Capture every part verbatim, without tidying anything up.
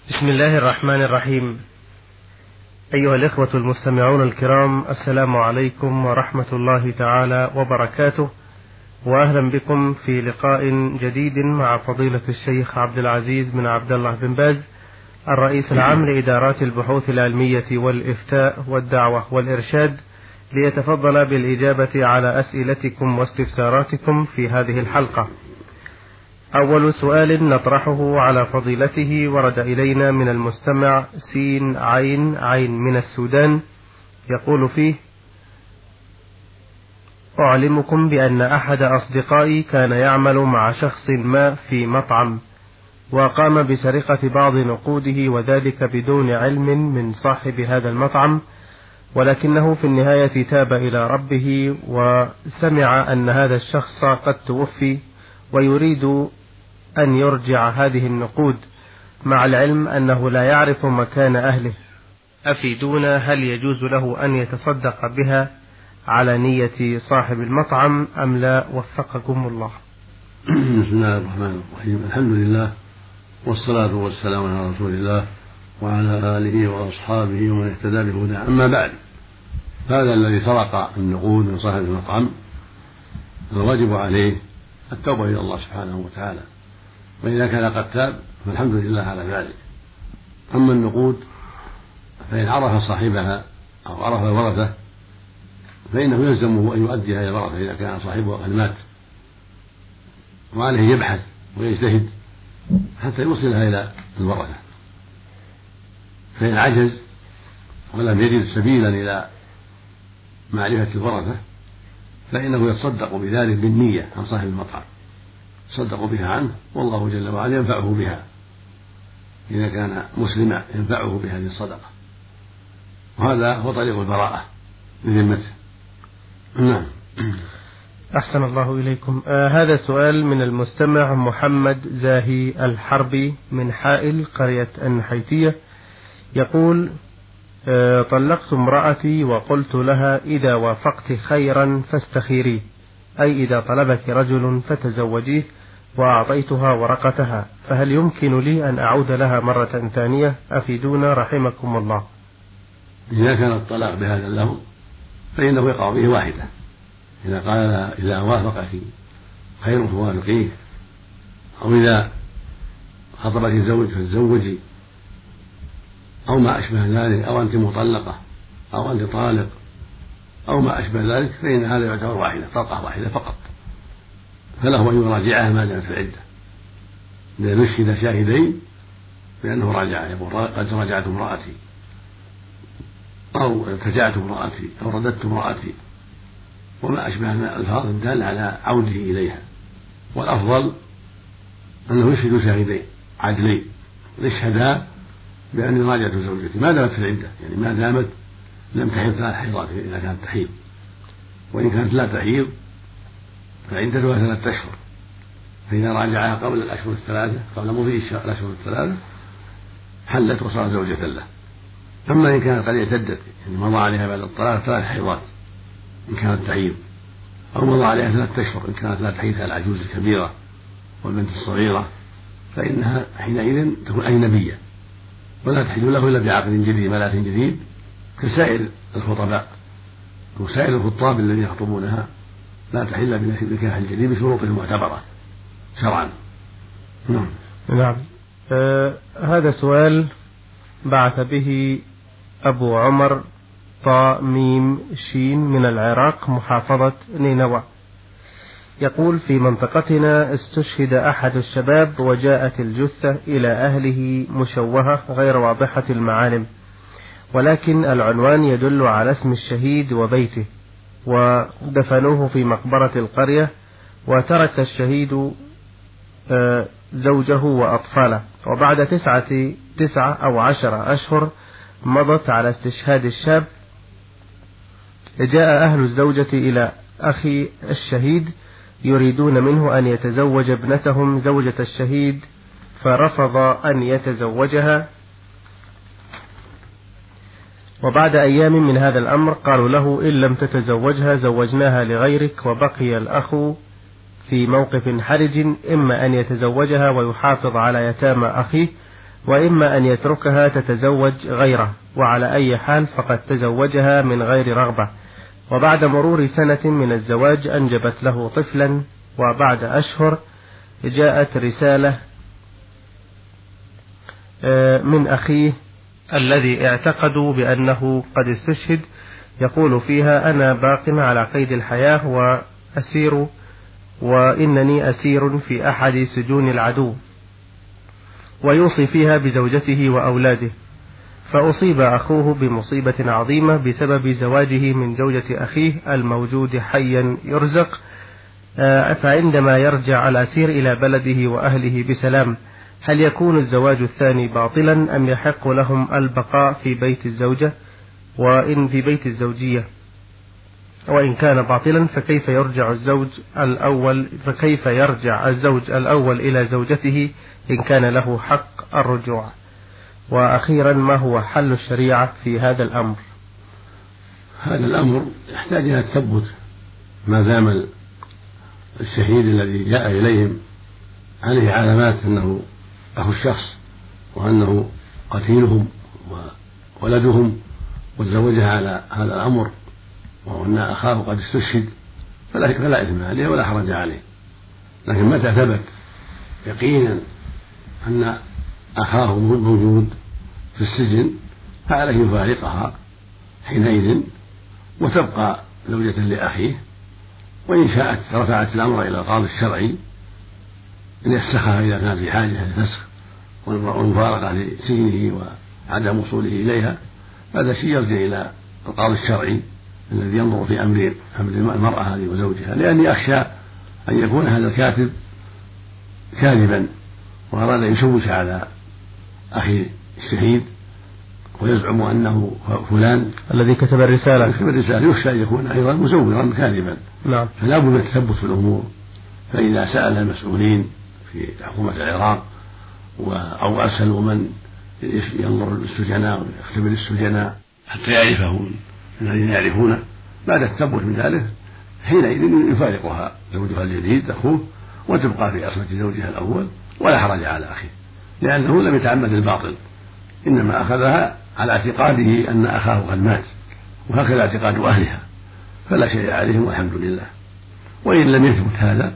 بسم الله الرحمن الرحيم. أيها الإخوة المستمعون الكرام، السلام عليكم ورحمة الله تعالى وبركاته، وأهلا بكم في لقاء جديد مع فضيلة الشيخ عبد العزيز بن عبد الله بن باز، الرئيس العام لإدارات البحوث العلمية والإفتاء والدعوة والإرشاد، ليتفضل بالإجابة على أسئلتكم واستفساراتكم في هذه الحلقة. أول سؤال نطرحه على فضيلته ورد إلينا من المستمع سين عين عين من السودان، يقول فيه: أعلمكم بأن أحد أصدقائي كان يعمل مع شخص ما في مطعم، وقام بسرقة بعض نقوده، وذلك بدون علم من صاحب هذا المطعم، ولكنه في النهاية تاب إلى ربه وسمع أن هذا الشخص قد توفي ويريد أن يرجع هذه النقود، مع العلم أنه لا يعرف مكان أهله. أفيدونا، هل يجوز له أن يتصدق بها على نية صاحب المطعم أم لا؟ وفقكم الله. بسم الله الرحمن الرحيم. الحمد لله والصلاة والسلام على رسول الله وعلى آله وأصحابه ومن اهتدى بهداه. أما بعد، هذا الذي سرق النقود من صاحب المطعم الواجب عليه التوبة إلى الله سبحانه وتعالى، وإذا كان قد تاب فالحمد لله على ذلك. أما النقود فإن عرف صاحبها أو عرف الورثة فإنه يلزمه أن يؤديها إلى الورثة إذا كان صاحبها قد مات، وعليه يبحث ويجتهد حتى يوصلها إلى الورثة. فإن عجز ولم يجد سبيلا إلى معرفة الورثة فإنه يتصدق بذلك بالنية عن صاحب المطعم، يتصدق بها عنه، والله جل وعلا ينفعه بها إذا كان مسلما، ينفعه بهذه الصدقة، وهذا هو طريق البراءة بذمته. نعم. أحسن الله إليكم. آه هذا سؤال من المستمع محمد زاهي الحربي من حائل قرية النحيتية، يقول: آه طلقت امرأتي وقلت لها إذا وافقت خيرا فاستخيريه، أي إذا طلبك رجل فتزوجيه، وأعطيتها ورقتها، فهل يمكن لي أن أعود لها مرة ثانية؟ أفيدونا رحمكم الله. إذا كان الطلاق بهذا اللفظ فإنه يقع به واحدة، إذا قال لها إذا وافقك خير فوافقيه، أو إذا خطبك الزوج فتزوجي، أو ما أشبه ذلك، أو أنت مطلقة أو أنت طالق أو ما أشبه ذلك، فإن هذا يعتبر واحدة، طلقة واحدة فقط، فله أن يراجعها ما دامت في العدة، إذا نشهد شاهدين بأنه راجعها، يقول قد راجعت امرأتي، أو ارتجعت امرأتي، أو رددت امرأتي، وما أشبه من الألفاظ الدالة على عوده إليها. والأفضل أنه يشهد شاهدين عدلين يشهدا بأن راجعت زوجتي ما دامت في العدة، يعني ما دامت لم تحيض ثلاث حيضات إذا كانت تحيض، وإن كانت لا تحيض فعدتها ثلاثة أشهر، فإذا راجعها قبل الأشهر الثلاثة، قبل مضي الأشهر الثلاثة، حلت وصارت زوجة له. أما إن كانت قد اعتدت، يعني مضى عليها بعد الطلاق ثلاث حيضات إن كانت تحيض، أو مضى عليها ثلاثة أشهر إن كانت لا تحيض العجوز الكبيرة والبنت الصغيرة، فإنها حينئذ تكون أجنبية ولا تحل له إلا بعقد جديد ملاك جديد كسائر الخطباء وسائر الخطاب الذين يخطبونها، لا تحل بنكاح جديد بشروط معتبرة شرعا. نعم. نعم. آه هذا سؤال بعث به أبو عمر طا ميم شين من العراق محافظة نينوى، يقول: في منطقتنا استشهد أحد الشباب وجاءت الجثة إلى أهله مشوهة غير واضحة المعالم، ولكن العنوان يدل على اسم الشهيد وبيته، ودفنوه في مقبرة القرية، وترك الشهيد زوجه وأطفاله، وبعد تسعة تسعة أو عشر أشهر مضت على استشهاد الشاب، جاء أهل الزوجة إلى أخي الشهيد يريدون منه أن يتزوج ابنتهم زوجة الشهيد، فرفض أن يتزوجها، وبعد أيام من هذا الأمر قالوا له: إن لم تتزوجها زوجناها لغيرك. وبقي الأخ في موقف حرج، إما أن يتزوجها ويحافظ على يتامى أخيه، وإما أن يتركها تتزوج غيره، وعلى أي حال فقد تزوجها من غير رغبة، وبعد مرور سنة من الزواج أنجبت له طفلا، وبعد أشهر جاءت رسالة من أخيه الذي اعتقدوا بأنه قد استشهد، يقول فيها: أنا باق على قيد الحياة وأسير، وإنني أسير في أحد سجون العدو، ويوصي فيها بزوجته وأولاده. فأصيب أخوه بمصيبة عظيمة بسبب زواجه من زوجة أخيه الموجود حيا يرزق، فعندما يرجع الأسير إلى بلده وأهله بسلام، هل يكون الزواج الثاني باطلا أم يحق لهم البقاء في بيت الزوجة وإن في بيت الزوجية؟ وإن كان باطلا فكيف يرجع الزوج الأول فكيف يرجع الزوج الأول إلى زوجته إن كان له حق الرجوع؟ وأخيرا، ما هو حل الشريعة في هذا الأمر؟ هذا الأمر يحتاج إلى التثبت ما دام الشهيد الذي جاء إليهم عليه علامات أنه أخو الشخص وأنه قتيلهم وولدهم وتزوجها على هذا الأمر، وأن أخاه قد استشهد، فلا, فلا إثم عليه ولا حرج عليه. لكن متى ثبت يقينا أن أخاه موجود في السجن فعليه يفارقها حينئذ وتبقى زوجة لأخيه، وإن شاءت رفعت الأمر إلى القاضي الشرعي أن يفسخها إذا كان في حاجة للفسخ والمفارقة لسجنه وعدم وصوله إليها. هذا شيء يرجع إلى القاضي الشرعي الذي ينظر في أمر أمر المرأة هذه وزوجها، لأني أخشى أن يكون هذا الكاتب كاذبا وأراد أن يشوش على أخي الشهيد ويزعم أنه فلان الذي كتب الرسالة كتب الرسالة، يخشى أن يكون أيضا مزورا كاذبا. نعم. فلا بد من التثبت في الأمور. فإذا سأل المسؤولين في حكومة العراق أو أرسلوا من ينظر للسجناء ويختبر السجناء حتى يعرفهم الذين يعرفونه، بعد التثبت من ذلك حينئذ يفارقها زوجها الجديد أخوه وتبقى في عصمة زوجها الأول ولا حرج على أخيه، لأنه لم يتعمد الباطل، إنما أخذها على اعتقاده أن أخاه قد مات، وهكذا اعتقاد أهلها، فلا شيء عليهم والحمد لله. وإن لم يثبت هذا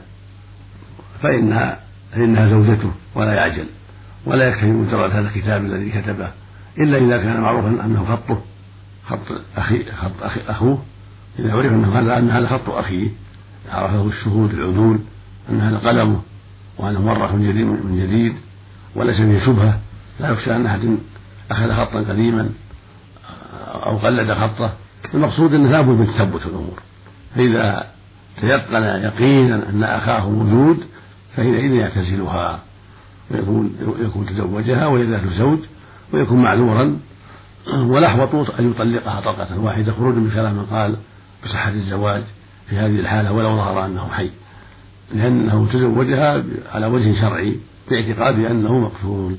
فإنها, فإنها زوجته ولا يعجل، ولا يكفي مجرد هذا الكتاب الذي كتبه، إلا إذا كان معروفا أنه خطه خط أخي خط أخي أخوه، إذا عرف أنه هذا أن هذا خط أخيه عرفه الشهود العدول أن هذا قلمه وأنه مرة من جديد وليس فيه شبهة، لا يخشى أن أحد أخذ خطا قديما أو قلد خطه. المقصود أنه لا بد من تثبت الأمور، فإذا تيقن يقينا أن أخاه موجود فحينئذ يعتزلها ويكون يكون تزوجها وهي ذات زوج ويكون معذورا، والأحوط أن يطلقها طلقة واحدة خروجا من كلام من قال بصحة الزواج في هذه الحالة ولو ظهر أنه حي، لأنه تزوجها على وجه شرعي باعتقاد أنه مقتول.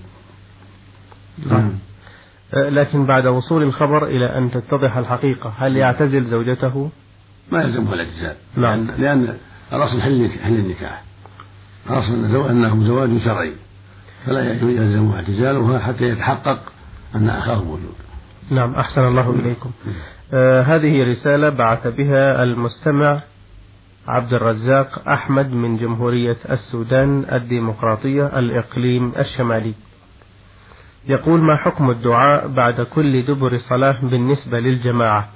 نعم. لكن بعد وصول الخبر إلى أن تتضح الحقيقة هل يعتزل زوجته؟ ما يلزمه الاعتزال. نعم. لأن, لأن الأصل حل النكاح، الأصل أنه زواج شرعي فلا يلزمه اعتزالها حتى يتحقق أن أخاه موجود. نعم. أحسن الله إليكم. آه هذه رسالة بعث بها المستمع عبد الرزاق أحمد من جمهورية السودان الديمقراطية الإقليم الشمالي، يقول: ما حكم الدعاء بعد كل دبر صلاة بالنسبة للجماعة،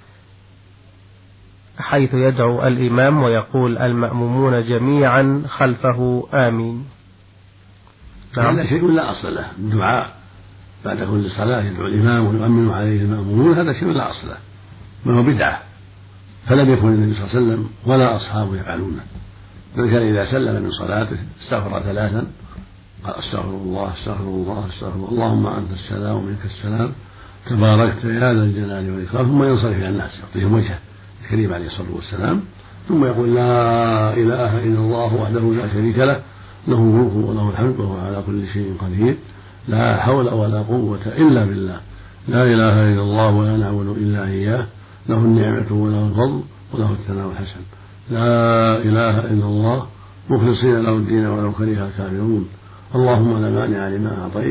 حيث يدعو الإمام ويقول المأمومون جميعا خلفه آمين؟ نعم. هذا شيء لا أصل له، الدعاء بعد كل صلاة يدعو الإمام ويؤمن عليه المأمومون، هذا شيء لا أصل له، ما هو بدعة، فلم يكن النبي صلى الله عليه وسلم ولا أصحابه يفعلونه، بل كان إذا سلم من صلاته استغفر ثلاثا قال استغفر الله استغفر الله استغفر الله اللهم أنت السلام ومنك السلام تباركت يا ذا الجلال والإكرام، ثم ينصرف إلى الناس يعطيهم وجهه الكريم عليه الصلاة والسلام، ثم يقول لا إله إلا الله وحده لا شريك له له الملك وله الحمد وهو على كل شيء قدير لا حول ولا قوة إلا بالله لا إله إلا الله ولا نعبد إلا إياه له النعمة وله الفضل وله الثناء الحسن لا إله إلا الله مخلصين له الدين ولو كره الكافرون اللهم لا مانع لما أعطيت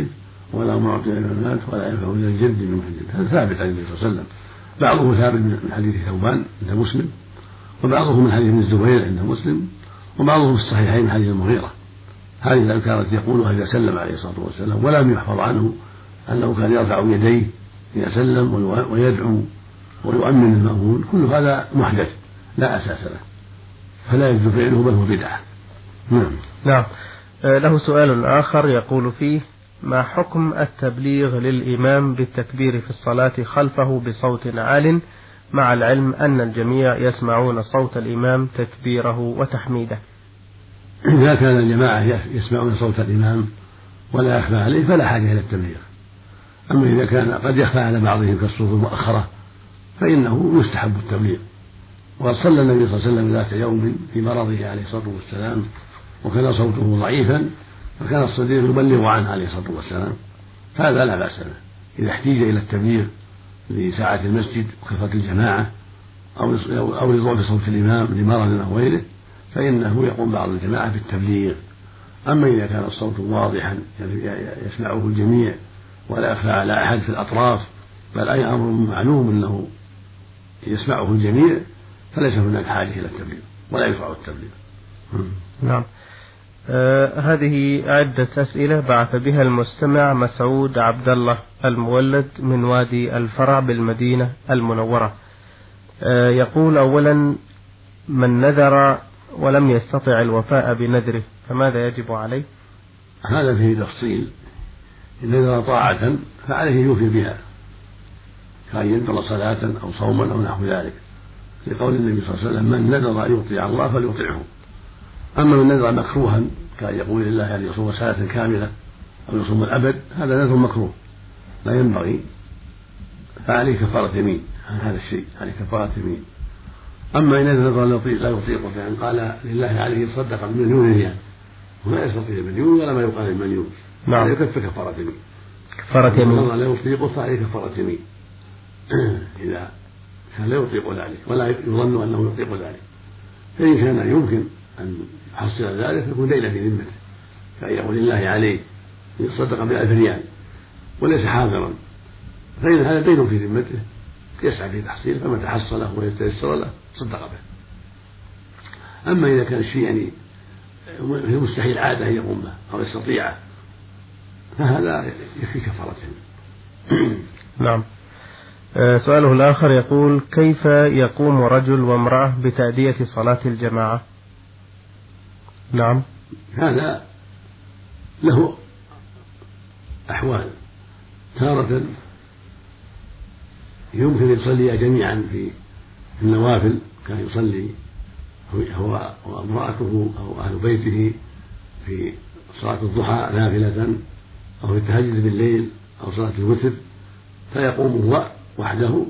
ولا معطي لمن مات ولا ينفع ذا الجد من الجد. هذا ثابت عن النبي صلى الله عليه وسلم. بعضه ثابت من حديث ثوبان عند مسلم، وبعضه من حديث ابن الزبير عند مسلم، وبعضه في الصحيحين من حديث المغيرة. هذه الأذكار التي يقولها إذا سلم عليه الصلاة والسلام، ولم يحفظ عنه أنه كان يرفع يديه إذا سلم ويدعو ويؤمن المأمون، كل هذا محدث لا أساس له، فلا يجوز فعله بل هو بدعة. نعم. نعم. له سؤال آخر يقول فيه: ما حكم التبليغ للإمام بالتكبير في الصلاة خلفه بصوت عال، مع العلم أن الجميع يسمعون صوت الإمام تكبيره وتحميده؟ إذا كان الجماعة يسمعون صوت الإمام ولا يخفى عليه فلا حاجة إلى التبليغ. أما إذا كان قد يخفى على بعضهم كالصوت المؤخرة فإنه يستحب التبليغ. وقد صلى النبي صلى الله عليه وسلم ذات يوم في مرضه عليه الصلاة والسلام وكان صوته ضعيفا، فكان الصديق يبلغ عنه عليه الصلاة والسلام، هذا لا بأس به. إذا احتيج إلى التبليغ لساعة المسجد وكثرة الجماعة أو لضعف صوت الإمام لمرض أو غيره فإنه يقوم بعض الجماعة بالتبليغ. أما إذا كان الصوت واضحا يسمعه الجميع ولا يخفى على أحد في الأطراف، بل أي أمر معلوم أنه يسمعه الجميع، فليس هناك حاجة إلى التبليغ ولا يشرع التبليغ. نعم. آه هذه عدة أسئلة بعث بها المستمع مسعود عبد الله المولد من وادي الفرع بالمدينة المنورة. آه يقول: أولا، من نذر ولم يستطع الوفاء بنذره فماذا يجب عليه؟ هذا فيه تفصيل. إن نذر طاعة فعليه يوفي بها، كأن ينذر صلاة أو صوما أو نحو ذلك، لقول النبي صلى الله عليه وسلم: من نذر أن يطيع الله فليطيعه. أما من نذر مكروها كأن يقول لله أن يصوم سنة كاملة أو يصوم الأبد، هذا نذر مكروه لا ينبغي، فعليه كفارة يمين عن هذا الشيء، عليه كفارة يمين. أما إن نذر لا يطيقه فإن قال لله عليه يصدق بمليون ريال ولا يستطيع المليون ولا ما يقال المليون، نعم، يكفي كفارة يمين. كفارة يمين. لا يطيقه فعليه كفارة يمين إذا كان لا يطيق ذلك ولا يظن أنه يطيق ذلك. فإن كان يمكن أن يحصل ذلك يكون دينا في ذمته، كأن يقول لله عليه يصدق بألف ريال وليس حاضرا، فإن هذا دين في ذمته يسعى في تحصيله، فمن تحصله ويتيسر له صدق به. أما إذا كان الشيء يعني مستحيل عادة أن يقوم به أو يستطيعه فهذا يكفي كفارته. نعم. سؤاله الآخر يقول: كيف يقوم رجل وامرأة بتأدية صلاة الجماعة؟ نعم. هذا له أحوال. تارة يمكن يصلي جميعا في النوافل، كان يصلي هو وامرأته أو أهل بيته في صلاة الضحى نافلة أو في التهجد بالليل أو صلاة الوتر، فيقوم هو وحده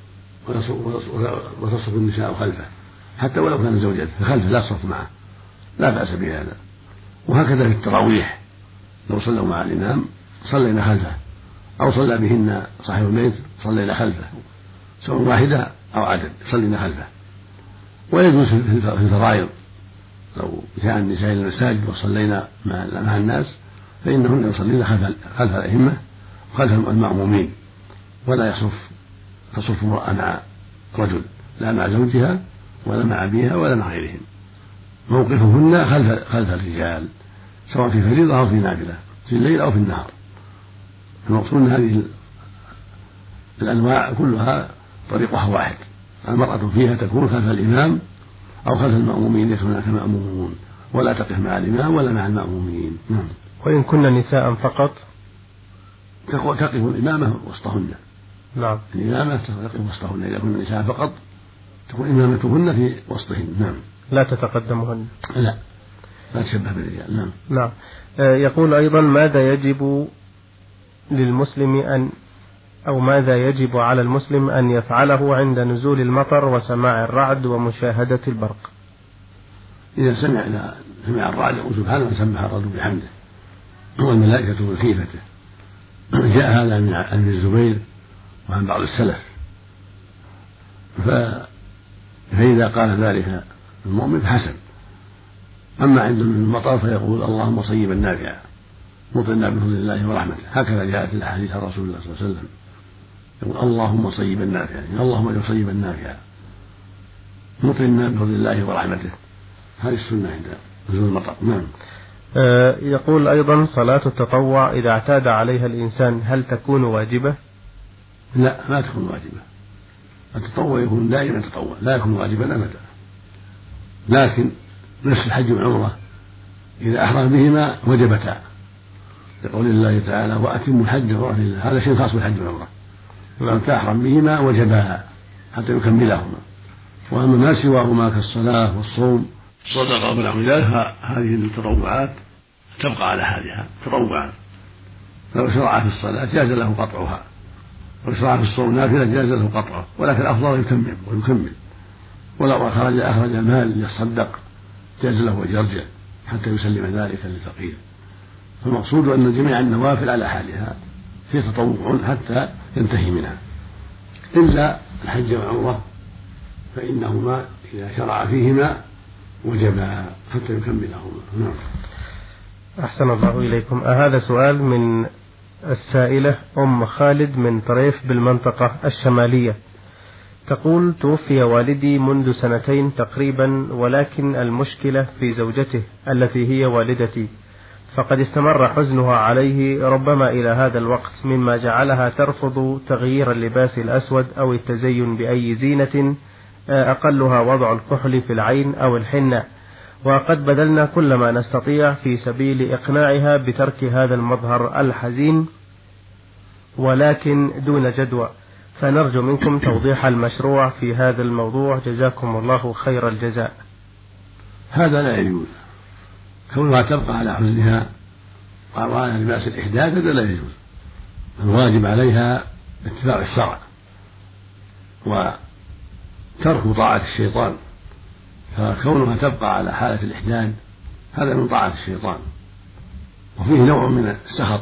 وتصف النساء خلفه حتى ولو كان زوجته خلفه لا تصف معه، لا بأس بهذا. وهكذا في التراويح لو صلوا مع الإمام صلينا خلفه، أو صلى بهن صاحب البيت صلينا خلفه، سواء واحدة أو عدد صلينا خلفه. ويجوز في الفرائض لو جاء النساء إلى المساجد وصلينا مع الناس فإنهن يصلين خلف خلف الأئمة وخلف المأمومين، ولا يصف تصف امرأة مع رجل، لا مع زوجها ولا مع أبيها ولا مع غيرهم. موقفهن خلف خلف الرجال سواء في فريضة أو في نافلة، في الليل أو في النهار. المقصود أن هذه الأنواع كلها طريقها واحد، المرأة فيها تكون خلف الإمام أو خلف المأمومين، ليس هناك مأمومون، ولا تقف مع الإمام ولا مع المأمومين. نعم. وإن كنا نساء فقط تقف الإمامة وسطهن. نعم. الإمامة تقف وسطهن، إذا كنا نساء فقط تكون إمامتهن في وسطهن. نعم. لا تتقدمهن. لا لا تشبه بالرجال. نعم. نعم. يقول أيضا: ماذا يجب للمسلم أن أو ماذا يجب على المسلم أن يفعله عند نزول المطر وسماع الرعد ومشاهدة البرق؟ إذا سمع إذا سمع الرعد يقول سبحانه وسبح الرعد بحمده والملائكة بخيفته. جاء هذا من ابن الزبير وعن بعض السلف. فإذا قال ذلك المؤمن حسن. أما عند المطر فيقول اللهم صيبا نافعا مطرنا بفضل الله ورحمته. هكذا جاءت الأحاديث عن رسول الله صلى الله عليه وسلم يقول اللهم صيبا نافعا، يعني اللهم صيبا نافعا مطرنا بفضل الله ورحمته. هذه السنة عند نزول المطر. نعم. أه يقول أيضا صلاة التطوع إذا اعتاد عليها الإنسان هل تكون واجبة؟ لا، ما تكون واجبة. التطوع يكون دائما تطوع، لا يكون واجبا أبدا. لكن نفس الحج والعمرة إذا أحرم بهما وجبتا، لقول الله تعالى وأتموا الحج والعمرة لله، هذا شيء خاص بالحج والعمرة. وأن تحرم بهما وجبا حتى يكملهما. وأما ما سواهما كالصلاة والصوم الصدقة ونحو ذلك هذه التطوعات تبقى على حالها تطوعا. فلو شرع في الصلاة جاز له قطعها، ولو شرع في الصوم نافلة جاز له قطعه، ولكن الأفضل يكمل ويكمل. ولو أخرج أخرج المال ليصدق جاز له أن يرجع حتى يسلم ذلك للفقير. فالمقصود أن جميع النوافل على حالها في تطوع حتى ينتهي منها، إلا الحج والعمرة فإنهما إذا شرع فيهما وجبا حتى يكملهما. نعم. أحسن الله إليكم. هذا سؤال من السائلة أم خالد من طريف بالمنطقة الشمالية، تقول توفي والدي منذ سنتين تقريبا، ولكن المشكلة في زوجته التي هي والدتي، فقد استمر حزنها عليه ربما إلى هذا الوقت، مما جعلها ترفض تغيير اللباس الأسود أو التزين بأي زينة أقلها وضع الكحل في العين أو الحنة، وقد بذلنا كل ما نستطيع في سبيل إقناعها بترك هذا المظهر الحزين ولكن دون جدوى، فنرجو منكم توضيح المشروع في هذا الموضوع، جزاكم الله خير الجزاء. هذا لا يجوز، كونها تبقى على حزنها وعلى لباس الإحداث هذا لا يجوز. الواجب عليها اتباع الشرع وترك طاعة الشيطان، فكونها تبقى على حالة الإحداد هذا من طاعة الشيطان، وفيه نوع من السخط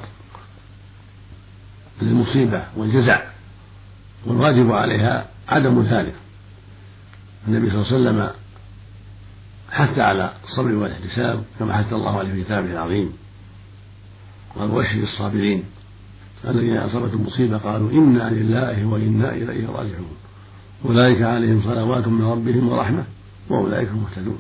للمصيبة والجزع، والواجب عليها عدم ذلك. النبي صلى الله عليه وسلم حث على الصبر والاحتساب كما حث الله عليه في كتابه العظيم، قال وبشر الصابرين الذين أصابتهم مصيبة قالوا إنا لله وإنا إليه راجعون أولئك عليهم صلوات من ربهم ورحمة وأولئك المهتدون.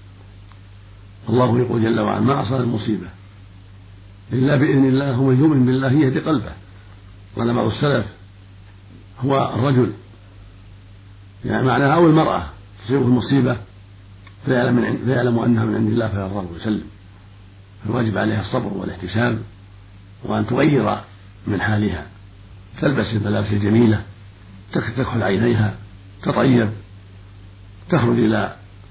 الله يقول جل وعلا ما أصاب المصيبة إلا بإذن الله، ومن يؤمن بالله يهدي قلبه. قال بعض السلف هو الرجل، يعني معناها أو المرأة تصيبه المصيبة فيعلم, فيعلم أنها من عند الله فيرضى ويسلم. فالواجب عليها الصبر والاحتساب، وأن تغير من حالها، تلبس الملابس الجميلة، تكحل عينيها، تطيب، تخرج إلى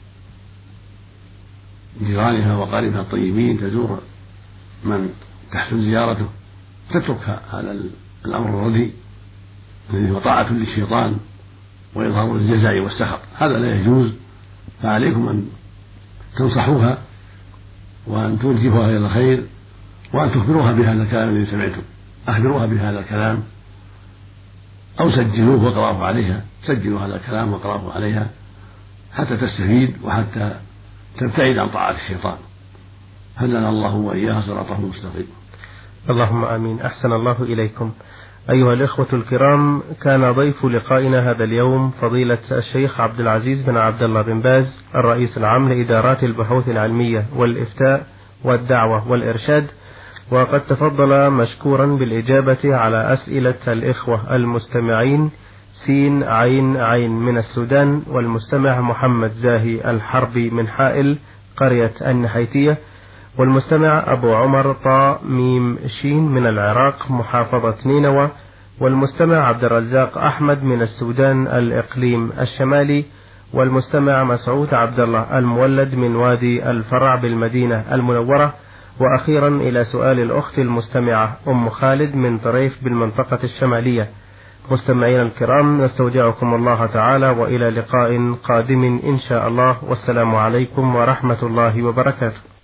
جيرانها وقاربها الطيبين، تزور من تحسن زيارته، تترك هذا الأمر الرديء الذي هو طاعة للشيطان وإظهار الجزع والسخط، هذا لا يجوز. فعليكم أن تنصحوها وأن توجهوها إلى الخير وأن تخبروها بهذا الكلام الذي سمعتم. أخبروها بهذا الكلام أو سجلوه واقرأوه عليها، سجلوا هذا الكلام واقرأوه عليها حتى تستفيد وحتى تبتعد عن طاعة الشيطان. هدنا الله وإياها صراطه المستقيم. اللهم آمين. أحسن الله إليكم. أيها الإخوة الكرام، كان ضيف لقائنا هذا اليوم فضيلة الشيخ عبد العزيز بن عبد الله بن باز، الرئيس العام لإدارات البحوث العلمية والإفتاء والدعوة والإرشاد، وقد تفضل مشكورا بالإجابة على أسئلة الإخوة المستمعين سين عين عين من السودان، والمستمع محمد زاهي الحربي من حائل قرية النحيتية، والمستمع أبو عمر طا ميم شين من العراق محافظة نينوى، والمستمع عبد الرزاق أحمد من السودان الإقليم الشمالي، والمستمع مسعود عبد الله المولد من وادي الفرع بالمدينة المنورة. وأخيرا إلى سؤال الأخت المستمعة أم خالد من طريف بالمنطقة الشمالية. مستمعين الكرام، نستودعكم الله تعالى وإلى لقاء قادم إن شاء الله، والسلام عليكم ورحمة الله وبركاته.